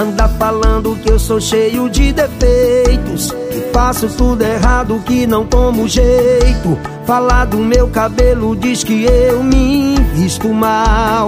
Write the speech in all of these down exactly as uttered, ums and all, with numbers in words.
Anda falando que eu sou cheio de defeitos, que faço tudo errado, que não tomo jeito. Falar do meu cabelo diz que eu me visto mal.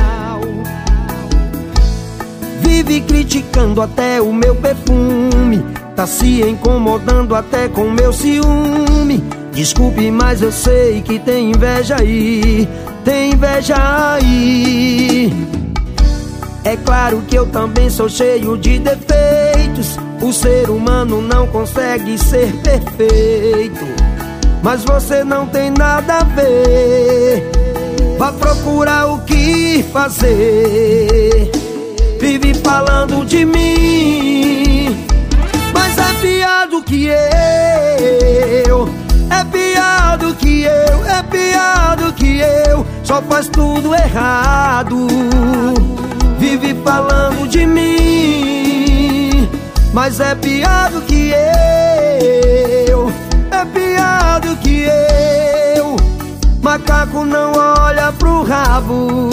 Vive criticando até o meu perfume, tá se incomodando até com meu ciúme. Desculpe, mas eu sei que tem inveja aí, tem inveja aí. É claro que eu também sou cheio de defeitos, o ser humano não consegue ser perfeito. Mas você não tem nada a ver, vá procurar o que fazer. Vive falando de mim, mas é pior do que eu. É pior do que eu, é pior do que eu. Só faz tudo errado. Vive falando de mim, mas é pior do que eu. É pior do que eu. Macaco não olha pro rabo.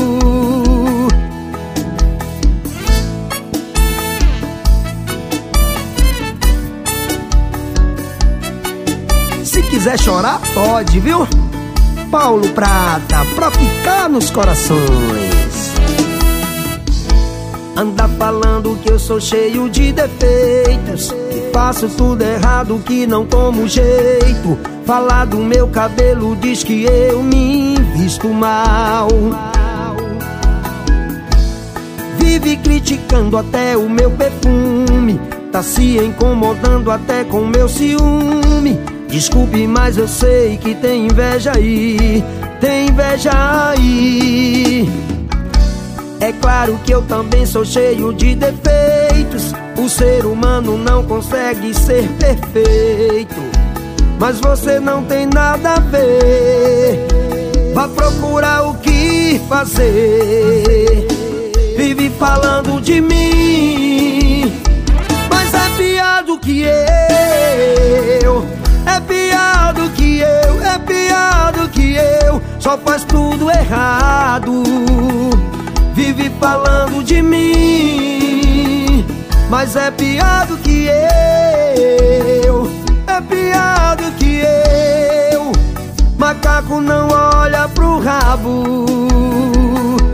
Se quiser chorar, pode, viu? Paulo Prata, pra ficar nos corações. Anda falando que eu sou cheio de defeitos, que faço tudo errado, que não tomo jeito. Falar do meu cabelo diz que eu me visto mal. Vive criticando até o meu perfume, tá se incomodando até com meu ciúme. Desculpe, mas eu sei que tem inveja aí, tem inveja aí. É claro que eu também sou cheio de defeitos, o ser humano não consegue ser perfeito. Mas você não tem nada a ver, vá procurar o que fazer. Vive falando de mim, mas é pior do que eu. É pior do que eu, é pior do que eu. Só faz tudo errado. Vive falando de mim, mas é pior do que eu. É pior do que eu. Macaco não olha pro rabo.